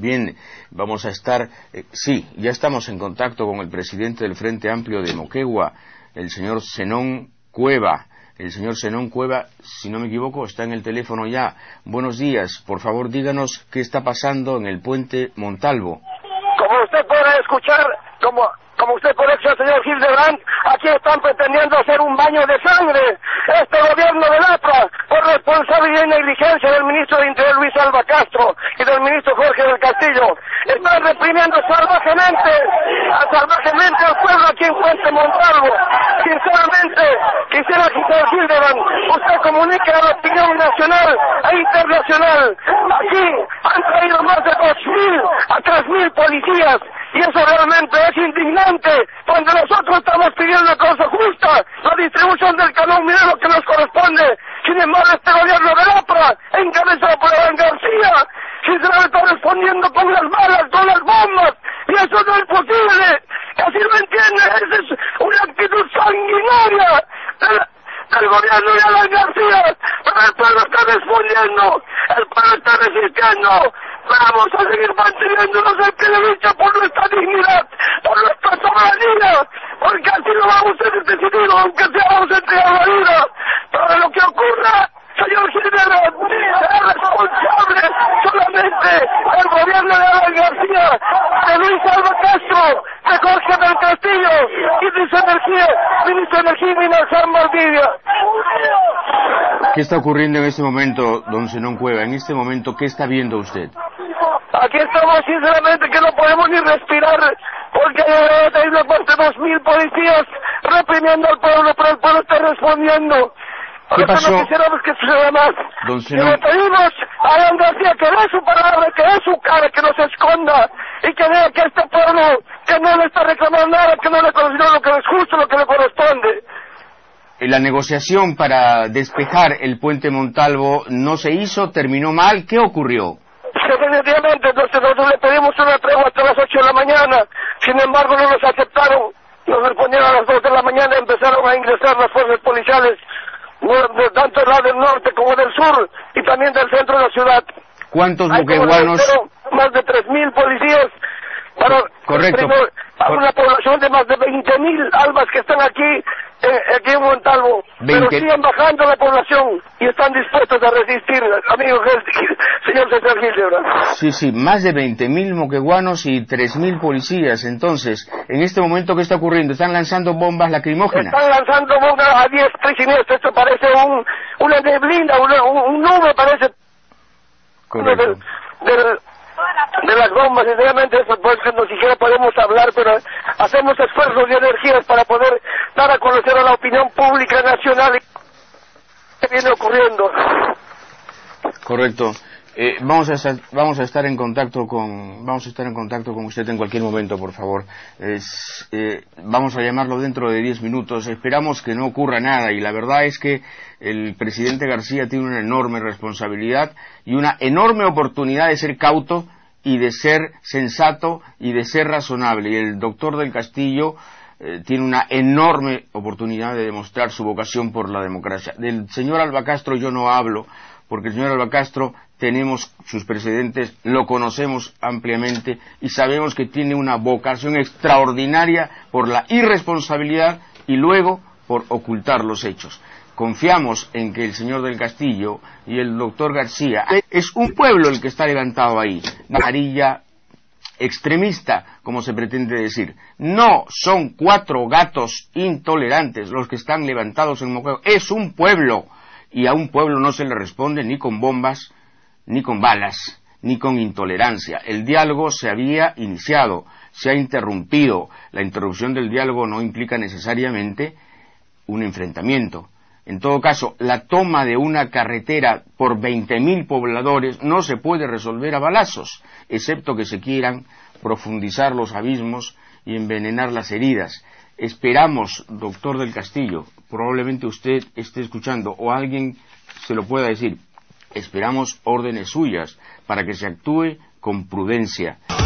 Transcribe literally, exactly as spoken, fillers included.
Bien, vamos a estar, eh, sí, ya estamos en contacto con el presidente del Frente Amplio de Moquegua, el señor Zenón Cueva. El señor Zenón Cueva, si no me equivoco, está en el teléfono ya. Buenos días, por favor díganos qué está pasando en el puente Montalvo. Como usted puede escuchar, como... Como usted puede escuchar, señor Hildebrand, aquí están pretendiendo hacer un baño de sangre. Este gobierno de Lapra, por responsabilidad y negligencia del ministro de Interior Luis Alba Castro y del ministro Jorge del Castillo, están reprimiendo salvajemente, salvajemente al pueblo aquí en Puente Montalvo. Sinceramente, quisiera que señor Hildebrand, usted comunique a la opinión nacional e internacional. Aquí han traído más de dos mil a tres mil policías. Y eso realmente es indignante, cuando nosotros estamos pidiendo cosa justa, la distribución del canon minero que nos corresponde. Sin embargo, este gobierno de Lapra, encabezado por Adán García, sinceramente está respondiendo con las balas, con las bombas, y eso no es posible. Así lo entiende, esa es una actitud sanguinaria del, del gobierno de Adán García, pero el pueblo está respondiendo, el pueblo está resistiendo. Vamos a seguir manteniéndonos en pie de lucha por nuestra dignidad, por nuestra soberanía, porque así lo vamos a ser decidido, aunque sea vamos a entregar la vida. Pero lo que ocurra, señor Hildebrand, es responsable solamente el gobierno de Adán García, de Luis Alba Castro, de Jorge del Castillo y de Energía, ministro de Energía y Minas Valdivia. ¿Qué está ocurriendo en este momento, don Zenón Cueva? En este momento, ¿qué está viendo usted? Aquí estamos sinceramente que no podemos ni respirar, porque hay una parte de dos mil policías reprimiendo al pueblo, pero el pueblo está respondiendo. ¿Qué pasó? No quisiéramos que suceda más. Don Zenón... Y le pedimos a Adán García que dé su palabra, que dé su cara, que no se esconda, y que vea que este pueblo, que no le está reclamando nada, que no le considera lo que es justo, lo que le corresponde. La negociación para despejar el puente Montalvo no se hizo, terminó mal. ¿Qué ocurrió? Definitivamente, entonces nosotros le pedimos una tregua hasta las ocho de la mañana, sin embargo no nos aceptaron, nos respondieron a las dos de la mañana y empezaron a ingresar las fuerzas policiales, tanto del lado del norte como del sur, y también del centro de la ciudad. ¿Cuántos moqueguanos? Más de tres mil policías, para, correcto, a una población de más de veinte mil albas que están aquí, eh, aquí en Montalvo, veinte... pero siguen bajando la población y están dispuestos a resistir, amigo señor César Hildebrand. Sí, sí, más de veinte mil moqueguanos y tres mil policías. Entonces, en este momento, ¿qué está ocurriendo? ¿Están lanzando bombas lacrimógenas? Están lanzando bombas a diestra y siniestra. Esto parece un, una neblina, una, un, un nube parece. Correcto. Del, del, de las bombas, sinceramente, eso pues que ni siquiera podemos hablar, pero hacemos esfuerzos y energías para poder dar a conocer a la opinión pública nacional qué viene ocurriendo. Correcto. Eh, vamos a estar, vamos a estar en contacto con vamos a estar en contacto con usted en cualquier momento, por favor. Es, eh, vamos a llamarlo dentro de diez minutos. Esperamos que no ocurra nada, y la verdad es que el presidente García tiene una enorme responsabilidad y una enorme oportunidad de ser cauto y de ser sensato y de ser razonable. Y el doctor del Castillo eh, tiene una enorme oportunidad de demostrar su vocación por la democracia. Del señor Alba Castro yo no hablo, porque el señor Alba Castro tenemos sus precedentes, lo conocemos ampliamente y sabemos que tiene una vocación extraordinaria por la irresponsabilidad y luego por ocultar los hechos. Confiamos en que el señor del Castillo y el doctor García, es un pueblo el que está levantado ahí, amarilla extremista, como se pretende decir. No son cuatro gatos intolerantes los que están levantados en Moquegua, es un pueblo, y a un pueblo no se le responde ni con bombas, ni con balas, ni con intolerancia. El diálogo se había iniciado, se ha interrumpido. La interrupción del diálogo no implica necesariamente un enfrentamiento. En todo caso, la toma de una carretera por veinte mil pobladores no se puede resolver a balazos, excepto que se quieran profundizar los abismos y envenenar las heridas. Esperamos, doctor del Castillo, probablemente usted esté escuchando o alguien se lo pueda decir, esperamos órdenes suyas para que se actúe con prudencia.